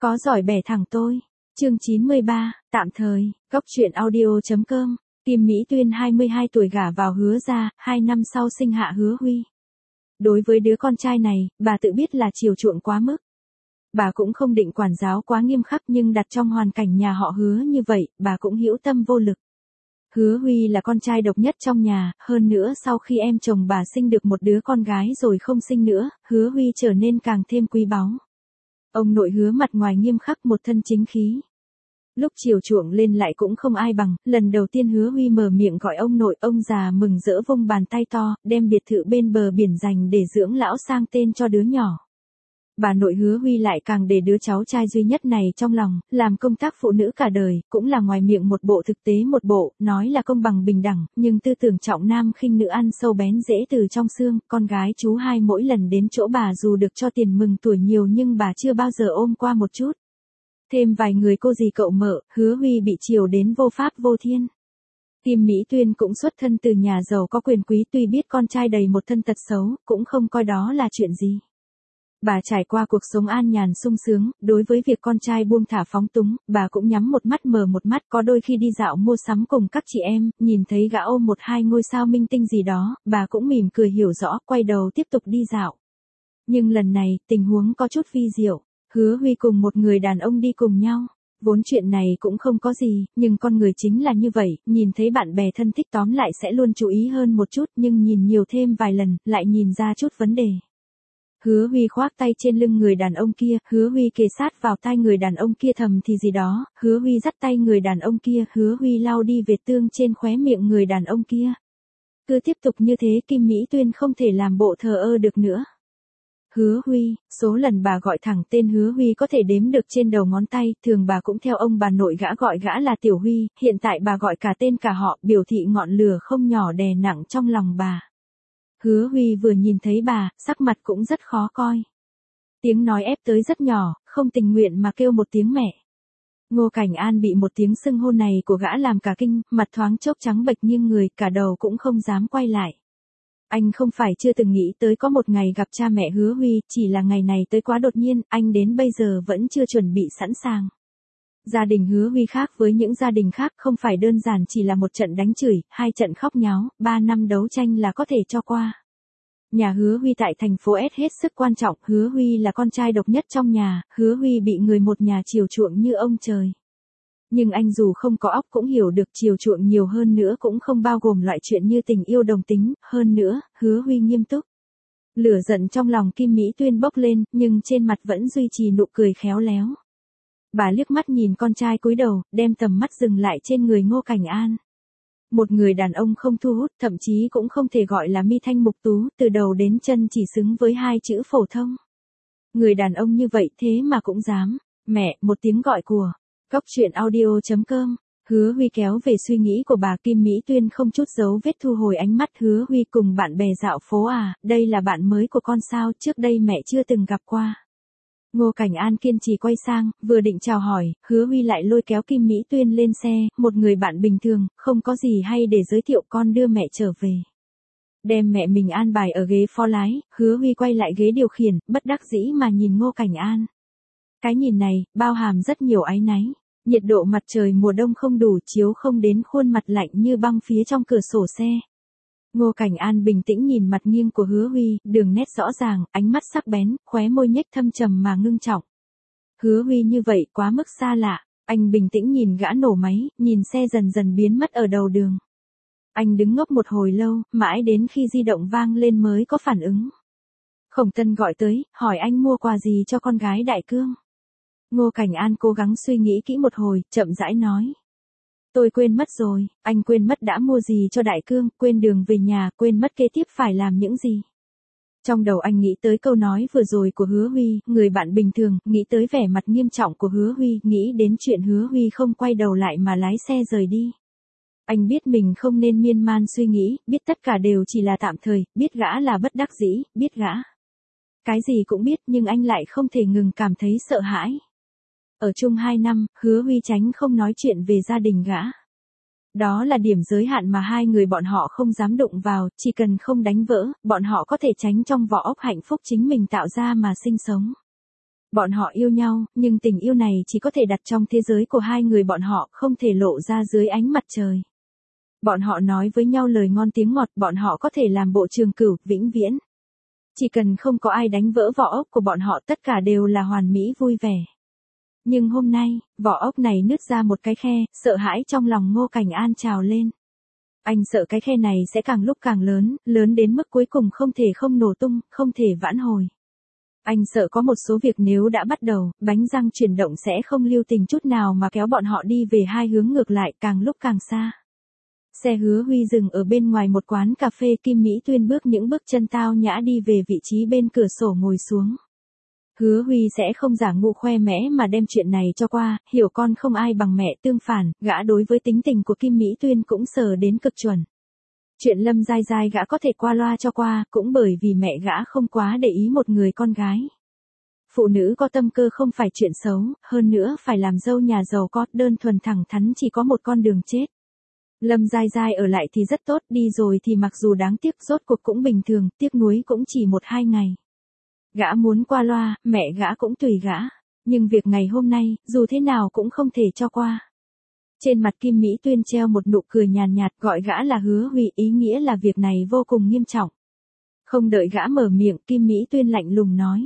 Có giỏi bẻ thẳng tôi. Chương 93, tạm thời, góc truyện audio.com. Kim Mỹ Tuyên 22 tuổi gả vào Hứa gia, 2 năm sau sinh hạ Hứa Huy. Đối với đứa con trai này, bà tự biết là chiều chuộng quá mức. Bà cũng không định quản giáo quá nghiêm khắc, nhưng đặt trong hoàn cảnh nhà họ Hứa như vậy, bà cũng hữu tâm vô lực. Hứa Huy là con trai độc nhất trong nhà, hơn nữa sau khi em chồng bà sinh được một đứa con gái rồi không sinh nữa, Hứa Huy trở nên càng thêm quý báu. Ông nội Hứa mặt ngoài nghiêm khắc một thân chính khí. Lúc chiều chuộng lên lại cũng không ai bằng, lần đầu tiên Hứa Huy mở miệng gọi ông nội, ông già mừng rỡ vung bàn tay to, đem biệt thự bên bờ biển dành để dưỡng lão sang tên cho đứa nhỏ. Bà nội Hứa Huy lại càng để đứa cháu trai duy nhất này trong lòng, làm công tác phụ nữ cả đời, cũng là ngoài miệng một bộ thực tế một bộ, nói là công bằng bình đẳng, nhưng tư tưởng trọng nam khinh nữ ăn sâu bén rễ từ trong xương. Con gái chú hai mỗi lần đến chỗ bà dù được cho tiền mừng tuổi nhiều nhưng bà chưa bao giờ ôm qua một chút. Thêm vài người cô dì cậu mợ, Hứa Huy bị chiều đến vô pháp vô thiên. Kim Mỹ Tuyên cũng xuất thân từ nhà giàu có quyền quý, tuy biết con trai đầy một thân tật xấu, cũng không coi đó là chuyện gì. Bà trải qua cuộc sống an nhàn sung sướng, đối với việc con trai buông thả phóng túng, bà cũng nhắm một mắt mở một mắt. Có đôi khi đi dạo mua sắm cùng các chị em, nhìn thấy gã ôm một hai ngôi sao minh tinh gì đó, bà cũng mỉm cười hiểu rõ, quay đầu tiếp tục đi dạo. Nhưng lần này, tình huống có chút vi diệu. Hứa Huy cùng một người đàn ông đi cùng nhau. Vốn chuyện này cũng không có gì, nhưng con người chính là như vậy, nhìn thấy bạn bè thân thích tóm lại sẽ luôn chú ý hơn một chút, nhưng nhìn nhiều thêm vài lần, lại nhìn ra chút vấn đề. Hứa Huy khoác tay trên lưng người đàn ông kia, Hứa Huy kề sát vào tai người đàn ông kia thầm thì gì đó, Hứa Huy dắt tay người đàn ông kia, Hứa Huy lau đi vệt tương trên khóe miệng người đàn ông kia. Cứ tiếp tục như thế Kim Mỹ Tuyên không thể làm bộ thờ ơ được nữa. Hứa Huy, số lần bà gọi thẳng tên Hứa Huy có thể đếm được trên đầu ngón tay, thường bà cũng theo ông bà nội gã gọi gã là Tiểu Huy, hiện tại bà gọi cả tên cả họ, biểu thị ngọn lửa không nhỏ đè nặng trong lòng bà. Hứa Huy vừa nhìn thấy bà, sắc mặt cũng rất khó coi. Tiếng nói ép tới rất nhỏ, không tình nguyện mà kêu một tiếng mẹ. Ngô Cảnh An bị một tiếng xưng hô này của gã làm cả kinh, mặt thoáng chốc trắng bệch nghiêng người, cả đầu cũng không dám quay lại. Anh không phải chưa từng nghĩ tới có một ngày gặp cha mẹ Hứa Huy, chỉ là ngày này tới quá đột nhiên, anh đến bây giờ vẫn chưa chuẩn bị sẵn sàng. Gia đình Hứa Huy khác với những gia đình khác, không phải đơn giản chỉ là một trận đánh chửi, 2 trận khóc nháo, 3 năm đấu tranh là có thể cho qua. Nhà Hứa Huy tại thành phố S hết sức quan trọng, Hứa Huy là con trai độc nhất trong nhà, Hứa Huy bị người một nhà chiều chuộng như ông trời. Nhưng anh dù không có óc cũng hiểu được chiều chuộng nhiều hơn nữa cũng không bao gồm loại chuyện như tình yêu đồng tính, hơn nữa, Hứa Huy nghiêm túc. Lửa giận trong lòng Kim Mỹ Tuyên bốc lên, nhưng trên mặt vẫn duy trì nụ cười khéo léo. Bà liếc mắt nhìn con trai cúi đầu, đem tầm mắt dừng lại trên người Ngô Cảnh An. Một người đàn ông không thu hút, thậm chí cũng không thể gọi là mi thanh mục tú, từ đầu đến chân chỉ xứng với 2 chữ phổ thông. Người đàn ông như vậy thế mà cũng dám, mẹ, một tiếng gọi của. Góc truyện audio.com. Hứa Huy kéo về suy nghĩ của bà. Kim Mỹ Tuyên không chút giấu vết thu hồi ánh mắt. Hứa Huy cùng bạn bè dạo phố à, đây là bạn mới của con sao, trước đây mẹ chưa từng gặp qua. Ngô Cảnh An kiên trì quay sang, vừa định chào hỏi, Hứa Huy lại lôi kéo Kim Mỹ Tuyên lên xe, một người bạn bình thường, không có gì hay để giới thiệu, con đưa mẹ trở về. Đem mẹ mình an bài ở ghế phó lái, Hứa Huy quay lại ghế điều khiển, bất đắc dĩ mà nhìn Ngô Cảnh An. Cái nhìn này, bao hàm rất nhiều áy náy. Nhiệt độ mặt trời mùa đông không đủ chiếu không đến khuôn mặt lạnh như băng phía trong cửa sổ xe. Ngô Cảnh An bình tĩnh nhìn mặt nghiêng của Hứa Huy, đường nét rõ ràng, ánh mắt sắc bén, khóe môi nhếch thâm trầm mà ngưng trọng. Hứa Huy như vậy quá mức xa lạ, anh bình tĩnh nhìn gã nổ máy, nhìn xe dần dần biến mất ở đầu đường. Anh đứng ngốc một hồi lâu, mãi đến khi di động vang lên mới có phản ứng. Khổng Tân gọi tới, hỏi anh mua quà gì cho con gái Đại Cương. Ngô Cảnh An cố gắng suy nghĩ kỹ một hồi, chậm rãi nói. Tôi quên mất rồi, anh quên mất đã mua gì cho Đại Cương, quên đường về nhà, quên mất kế tiếp phải làm những gì. Trong đầu anh nghĩ tới câu nói vừa rồi của Hứa Huy, người bạn bình thường, nghĩ tới vẻ mặt nghiêm trọng của Hứa Huy, nghĩ đến chuyện Hứa Huy không quay đầu lại mà lái xe rời đi. Anh biết mình không nên miên man suy nghĩ, biết tất cả đều chỉ là tạm thời, biết gã là bất đắc dĩ, biết gã. Cái gì cũng biết nhưng anh lại không thể ngừng cảm thấy sợ hãi. Ở chung 2 năm, Hứa Huy tránh không nói chuyện về gia đình gã. Đó là điểm giới hạn mà 2 người bọn họ không dám đụng vào, chỉ cần không đánh vỡ, bọn họ có thể tránh trong vỏ ốc hạnh phúc chính mình tạo ra mà sinh sống. Bọn họ yêu nhau, nhưng tình yêu này chỉ có thể đặt trong thế giới của hai người bọn họ, không thể lộ ra dưới ánh mặt trời. Bọn họ nói với nhau lời ngon tiếng ngọt, bọn họ có thể làm bộ trường cửu, vĩnh viễn. Chỉ cần không có ai đánh vỡ vỏ ốc của bọn họ, tất cả đều là hoàn mỹ vui vẻ. Nhưng hôm nay, vỏ ốc này nứt ra một cái khe, sợ hãi trong lòng Ngô Cảnh An trào lên. Anh sợ cái khe này sẽ càng lúc càng lớn, lớn đến mức cuối cùng không thể không nổ tung, không thể vãn hồi. Anh sợ có một số việc nếu đã bắt đầu, bánh răng chuyển động sẽ không lưu tình chút nào mà kéo bọn họ đi về hai hướng ngược lại, càng lúc càng xa. Xe Hứa Huy dừng ở bên ngoài một quán cà phê, Kim Mỹ Tuyên bước những bước chân tao nhã đi về vị trí bên cửa sổ ngồi xuống. Hứa Huy sẽ không giả ngu khoe mẽ mà đem chuyện này cho qua, hiểu con không ai bằng mẹ, tương phản, gã đối với tính tình của Kim Mỹ Tuyên cũng sờ đến cực chuẩn. Chuyện Lâm Giai Giai gã có thể qua loa cho qua, cũng bởi vì mẹ gã không quá để ý một người con gái. Phụ nữ có tâm cơ không phải chuyện xấu, hơn nữa phải làm dâu nhà giàu có, đơn thuần thẳng thắn chỉ có một con đường chết. Lâm Giai Giai ở lại thì rất tốt, đi rồi thì mặc dù đáng tiếc rốt cuộc cũng bình thường, tiếc nuối cũng chỉ 1-2 ngày. Gã muốn qua loa, mẹ gã cũng tùy gã. Nhưng việc ngày hôm nay, dù thế nào cũng không thể cho qua. Trên mặt Kim Mỹ Tuyên treo một nụ cười nhàn nhạt, gọi gã là Hứa Huy, ý nghĩa là việc này vô cùng nghiêm trọng. Không đợi gã mở miệng, Kim Mỹ Tuyên lạnh lùng nói.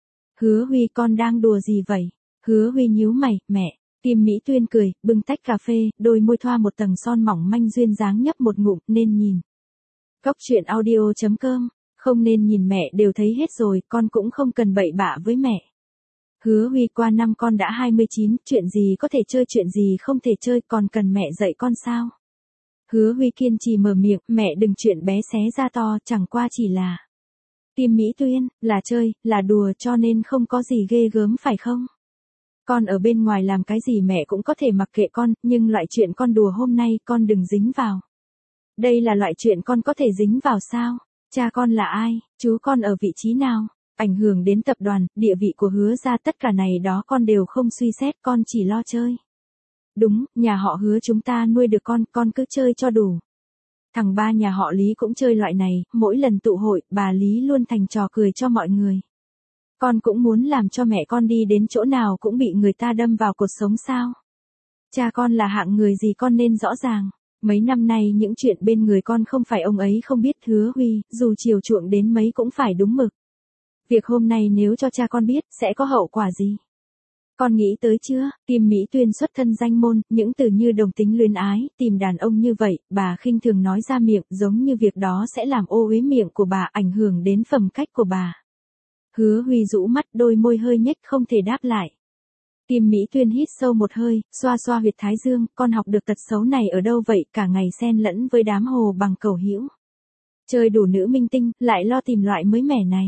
Hứa Huy, con đang đùa gì vậy? Hứa Huy nhíu mày, mẹ. Kim Mỹ Tuyên cười, bưng tách cà phê, đôi môi thoa một tầng son mỏng manh duyên dáng nhấp một ngụm, nên nhìn. Cóc truyện audio.com, không nên nhìn mẹ đều thấy hết rồi, con cũng không cần bậy bạ với mẹ. Hứa Huy, qua năm con đã 29, chuyện gì có thể chơi chuyện gì không thể chơi, còn cần mẹ dạy con sao? Hứa Huy kiên trì mở miệng, mẹ đừng chuyện bé xé ra to, chẳng qua chỉ là. Kim Mỹ Tuyên, là chơi, là đùa cho nên không có gì ghê gớm phải không? Con ở bên ngoài làm cái gì mẹ cũng có thể mặc kệ con, nhưng loại chuyện con đùa hôm nay con đừng dính vào. Đây là loại chuyện con có thể dính vào sao? Cha con là ai? Chú con ở vị trí nào? Ảnh hưởng đến tập đoàn, địa vị của Hứa gia, tất cả này đó con đều không suy xét, con chỉ lo chơi. Đúng, nhà họ Hứa chúng ta nuôi được con cứ chơi cho đủ. Thằng ba nhà họ Lý cũng chơi loại này, mỗi lần tụ hội, bà Lý luôn thành trò cười cho mọi người. Con cũng muốn làm cho mẹ con đi đến chỗ nào cũng bị người ta đâm vào cột sống sao? Cha con là hạng người gì con nên rõ ràng. Mấy năm nay những chuyện bên người con không phải ông ấy không biết. Hứa Huy, dù chiều chuộng đến mấy cũng phải đúng mực. Việc hôm nay nếu cho cha con biết, sẽ có hậu quả gì? Con nghĩ tới chưa? Kim Mỹ Tuyên xuất thân danh môn, những từ như đồng tính luyến ái, tìm đàn ông như vậy, bà khinh thường nói ra miệng, giống như việc đó sẽ làm ô uế miệng của bà, ảnh hưởng đến phẩm cách của bà. Hứa Huy rũ mắt, đôi môi hơi nhếch không thể đáp lại. Kim Mỹ Tuyên hít sâu một hơi, xoa xoa huyệt thái dương, con học được tật xấu này ở đâu vậy, cả ngày xen lẫn với đám hồ bằng cầu hữu. Chơi đủ nữ minh tinh, lại lo tìm loại mới mẻ này.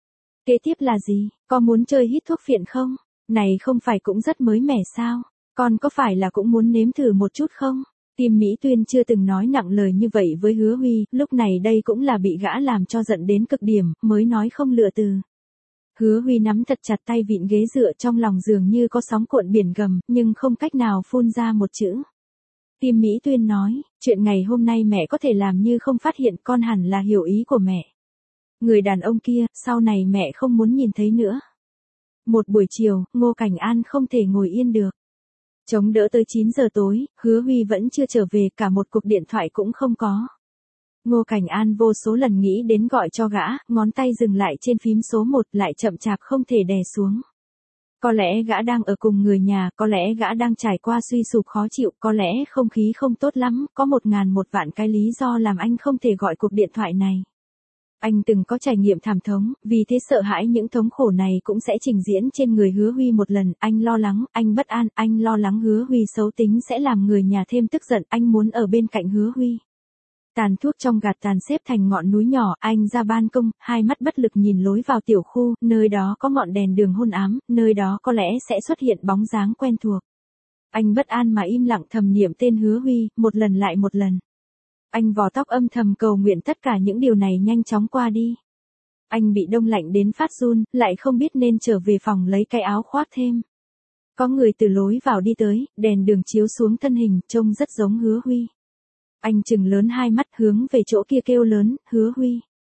Kế tiếp là gì, con muốn chơi hít thuốc phiện không? Này không phải cũng rất mới mẻ sao? Con có phải là cũng muốn nếm thử một chút không? Kim Mỹ Tuyên chưa từng nói nặng lời như vậy với Hứa Huy, lúc này đây cũng là bị gã làm cho giận đến cực điểm, mới nói không lựa từ. Hứa Huy nắm thật chặt tay vịn ghế dựa, trong lòng dường như có sóng cuộn biển gầm, nhưng không cách nào phun ra một chữ. Kim Mỹ Tuyên nói, chuyện ngày hôm nay mẹ có thể làm như không phát hiện, con hẳn là hiểu ý của mẹ. Người đàn ông kia, sau này mẹ không muốn nhìn thấy nữa. Một buổi chiều, Ngô Cảnh An không thể ngồi yên được. Chống đỡ tới 9 giờ tối, Hứa Huy vẫn chưa trở về, cả một cuộc điện thoại cũng không có. Ngô Cảnh An vô số lần nghĩ đến gọi cho gã, ngón tay dừng lại trên phím số 1, lại chậm chạp không thể đè xuống. Có lẽ gã đang ở cùng người nhà, có lẽ gã đang trải qua suy sụp khó chịu, có lẽ không khí không tốt lắm, có 1000 cái lý do làm anh không thể gọi cuộc điện thoại này. Anh từng có trải nghiệm thảm thống, vì thế sợ hãi những thống khổ này cũng sẽ trình diễn trên người Hứa Huy một lần, anh lo lắng, anh bất an, anh lo lắng Hứa Huy xấu tính sẽ làm người nhà thêm tức giận, anh muốn ở bên cạnh Hứa Huy. Tàn thuốc trong gạt tàn xếp thành ngọn núi nhỏ, anh ra ban công, hai mắt bất lực nhìn lối vào tiểu khu, nơi đó có ngọn đèn đường hôn ám, nơi đó có lẽ sẽ xuất hiện bóng dáng quen thuộc. Anh bất an mà im lặng thầm niệm tên Hứa Huy, một lần lại một lần. Anh vò tóc âm thầm cầu nguyện tất cả những điều này nhanh chóng qua đi. Anh bị đông lạnh đến phát run, lại không biết nên trở về phòng lấy cái áo khoác thêm. Có người từ lối vào đi tới, đèn đường chiếu xuống thân hình, trông rất giống Hứa Huy. Anh trừng lớn hai mắt hướng về chỗ kia kêu lớn, Hứa Huy.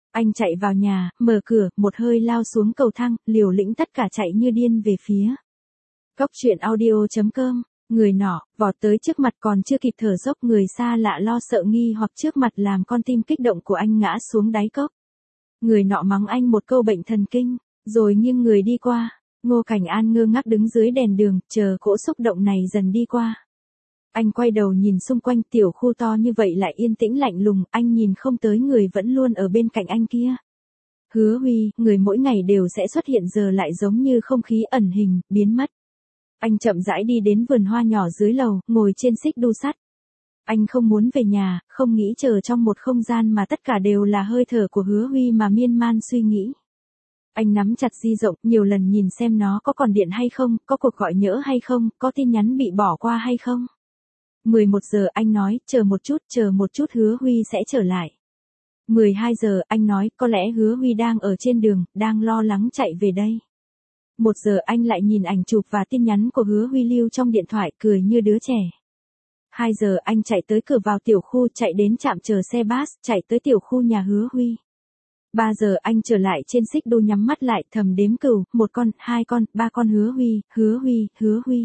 Anh chạy vào nhà, mở cửa, một hơi lao xuống cầu thang, liều lĩnh tất cả chạy như điên về phía. Cốc truyện audio.com, người nọ, vọt tới trước mặt còn chưa kịp thở dốc, người xa lạ lo sợ nghi hoặc trước mặt làm con tim kích động của anh ngã xuống đáy cốc. Người nọ mắng anh một câu bệnh thần kinh, rồi nghiêng người đi qua. Ngô Cảnh An ngơ ngác đứng dưới đèn đường, chờ cỗ xúc động này dần đi qua. Anh quay đầu nhìn xung quanh, tiểu khu to như vậy lại yên tĩnh lạnh lùng, anh nhìn không tới người vẫn luôn ở bên cạnh anh kia. Hứa Huy, người mỗi ngày đều sẽ xuất hiện giờ lại giống như không khí ẩn hình, biến mất. Anh chậm rãi đi đến vườn hoa nhỏ dưới lầu, ngồi trên xích đu sắt. Anh không muốn về nhà, không nghĩ chờ trong một không gian mà tất cả đều là hơi thở của Hứa Huy mà miên man suy nghĩ. Anh nắm chặt di động, nhiều lần nhìn xem nó có còn điện hay không, có cuộc gọi nhỡ hay không, có tin nhắn bị bỏ qua hay không. 11 giờ anh nói, chờ một chút Hứa Huy sẽ trở lại. 12 giờ anh nói, có lẽ Hứa Huy đang ở trên đường, đang lo lắng chạy về đây. 1 giờ anh lại nhìn ảnh chụp và tin nhắn của Hứa Huy lưu trong điện thoại, cười như đứa trẻ. 2 giờ anh chạy tới cửa vào tiểu khu, chạy đến trạm chờ xe bus, chạy tới tiểu khu nhà Hứa Huy. 3 giờ anh trở lại trên xích đu nhắm mắt lại thầm đếm cừu, 1 con, 2 con, 3 con Hứa Huy, Hứa Huy, Hứa Huy.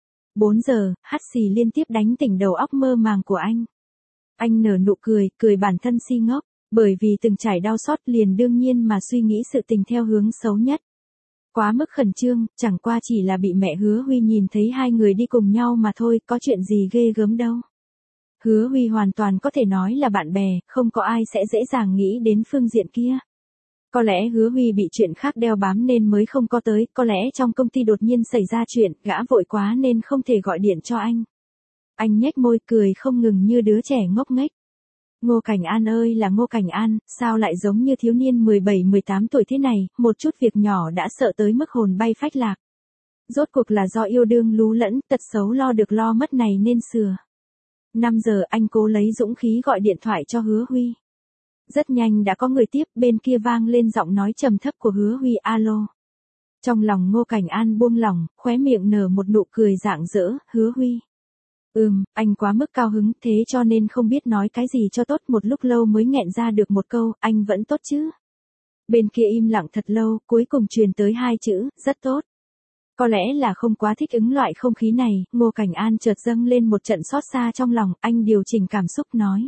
4 giờ, hắt xì liên tiếp đánh tỉnh đầu óc mơ màng của anh. Anh nở nụ cười, cười bản thân si ngốc, bởi vì từng trải đau xót liền đương nhiên mà suy nghĩ sự tình theo hướng xấu nhất. Quá mức khẩn trương, chẳng qua chỉ là bị mẹ Hứa Huy nhìn thấy hai người đi cùng nhau mà thôi, có chuyện gì ghê gớm đâu. Hứa Huy hoàn toàn có thể nói là bạn bè, không có ai sẽ dễ dàng nghĩ đến phương diện kia. Có lẽ Hứa Huy bị chuyện khác đeo bám nên mới không có tới, có lẽ trong công ty đột nhiên xảy ra chuyện, gã vội quá nên không thể gọi điện cho anh. Anh nhếch môi cười không ngừng như đứa trẻ ngốc nghếch. Ngô Cảnh An ơi là Ngô Cảnh An, sao lại giống như thiếu niên 17-18 tuổi thế này, một chút việc nhỏ đã sợ tới mức hồn bay phách lạc. Rốt cuộc là do yêu đương lú lẫn, tật xấu lo được lo mất này nên sửa. 5 giờ anh cố lấy dũng khí gọi điện thoại cho Hứa Huy. Rất nhanh đã có người tiếp, bên kia vang lên giọng nói trầm thấp của Hứa Huy, alo. Trong lòng Ngô Cảnh An buông lỏng, khóe miệng nở một nụ cười rạng rỡ, Hứa Huy. Anh quá mức cao hứng thế cho nên không biết nói cái gì cho tốt, một lúc lâu mới nghẹn ra được một câu, anh vẫn tốt chứ. Bên kia im lặng thật lâu, cuối cùng truyền tới 2 chữ, rất tốt. Có lẽ là không quá thích ứng loại không khí này, Ngô Cảnh An chợt dâng lên một trận xót xa trong lòng, anh điều chỉnh cảm xúc nói.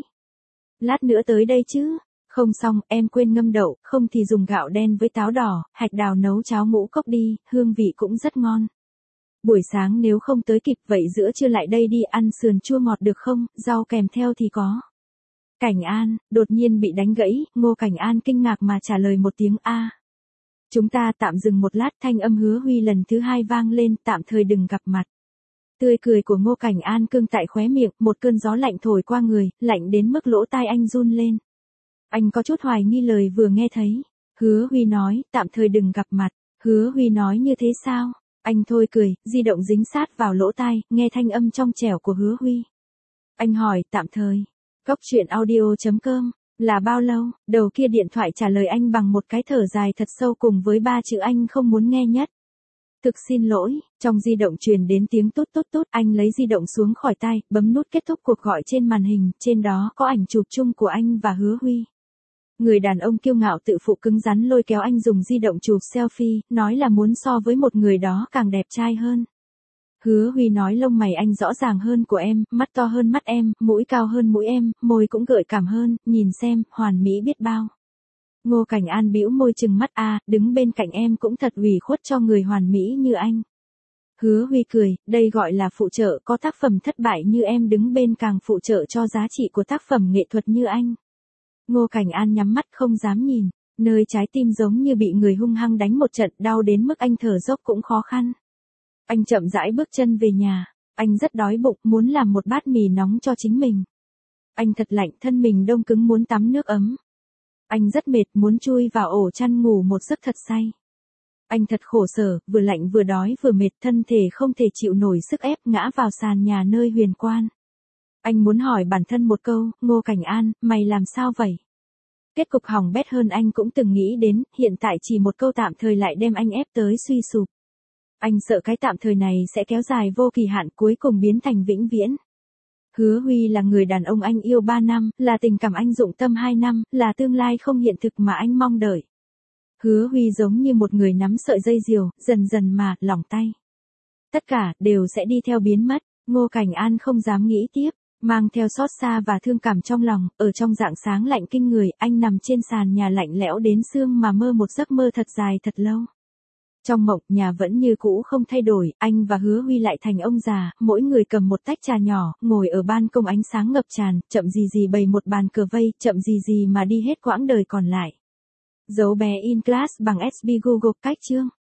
Lát nữa tới đây chứ. Không xong, em quên ngâm đậu, không thì dùng gạo đen với táo đỏ, hạch đào nấu cháo ngũ cốc đi, hương vị cũng rất ngon. Buổi sáng nếu không tới kịp vậy giữa trưa lại đây đi, ăn sườn chua ngọt được không, rau kèm theo thì có. Cảnh An, đột nhiên bị đánh gãy, Ngô Cảnh An kinh ngạc mà trả lời một tiếng A. Chúng ta tạm dừng một lát, thanh âm Hứa Huy lần thứ 2 vang lên, tạm thời đừng gặp mặt. Tươi cười của Ngô Cảnh An cương tại khóe miệng, một cơn gió lạnh thổi qua người, lạnh đến mức lỗ tai anh run lên. Anh có chút hoài nghi lời vừa nghe thấy. Hứa Huy nói, tạm thời đừng gặp mặt. Hứa Huy nói như thế sao? Anh thôi cười, di động dính sát vào lỗ tai, nghe thanh âm trong trẻo của Hứa Huy. Anh hỏi, tạm thời. Cốc truyện audio.com, là bao lâu? Đầu kia điện thoại trả lời anh bằng một cái thở dài thật sâu cùng với 3 chữ anh không muốn nghe nhất. Thực xin lỗi, trong di động truyền đến tiếng tút tút tút, anh lấy di động xuống khỏi tai, bấm nút kết thúc cuộc gọi trên màn hình, trên đó có ảnh chụp chung của anh và Hứa Huy. Người đàn ông kiêu ngạo tự phụ cứng rắn lôi kéo anh dùng di động chụp selfie, nói là muốn so với một người đó càng đẹp trai hơn. Hứa Huy nói lông mày anh rõ ràng hơn của em, mắt to hơn mắt em, mũi cao hơn mũi em, môi cũng gợi cảm hơn, nhìn xem, hoàn mỹ biết bao. Ngô Cảnh An bĩu môi trừng mắt đứng bên cạnh em cũng thật ủy khuất cho người hoàn mỹ như anh. Hứa Huy cười, đây gọi là phụ trợ, có tác phẩm thất bại như em đứng bên càng phụ trợ cho giá trị của tác phẩm nghệ thuật như anh. Ngô Cảnh An nhắm mắt không dám nhìn, nơi trái tim giống như bị người hung hăng đánh một trận, đau đến mức anh thở dốc cũng khó khăn. Anh chậm rãi bước chân về nhà, anh rất đói bụng, muốn làm một bát mì nóng cho chính mình. Anh thật lạnh, thân mình đông cứng muốn tắm nước ấm. Anh rất mệt, muốn chui vào ổ chăn ngủ một giấc thật say. Anh thật khổ sở, vừa lạnh vừa đói vừa mệt, thân thể không thể chịu nổi sức ép, ngã vào sàn nhà nơi huyền quan. Anh muốn hỏi bản thân một câu, Ngô Cảnh An, mày làm sao vậy? Kết cục hỏng bét hơn anh cũng từng nghĩ đến, hiện tại chỉ một câu tạm thời lại đem anh ép tới suy sụp. Anh sợ cái tạm thời này sẽ kéo dài vô kỳ hạn, cuối cùng biến thành vĩnh viễn. Hứa Huy là người đàn ông anh yêu 3 năm, là tình cảm anh dụng tâm 2 năm, là tương lai không hiện thực mà anh mong đợi. Hứa Huy giống như một người nắm sợi dây diều, dần dần mà, lỏng tay. Tất cả, đều sẽ đi theo biến mất. Ngô Cảnh An không dám nghĩ tiếp, mang theo xót xa và thương cảm trong lòng, ở trong rạng sáng lạnh kinh người, anh nằm trên sàn nhà lạnh lẽo đến xương mà mơ một giấc mơ thật dài thật lâu. Trong mộng, nhà vẫn như cũ không thay đổi, anh và Hứa Huy lại thành ông già, mỗi người cầm một tách trà nhỏ, ngồi ở ban công ánh sáng ngập tràn, chậm gì gì bày một bàn cờ vây, chậm gì gì mà đi hết quãng đời còn lại. Dấu bé in class bằng SB Google cách chương.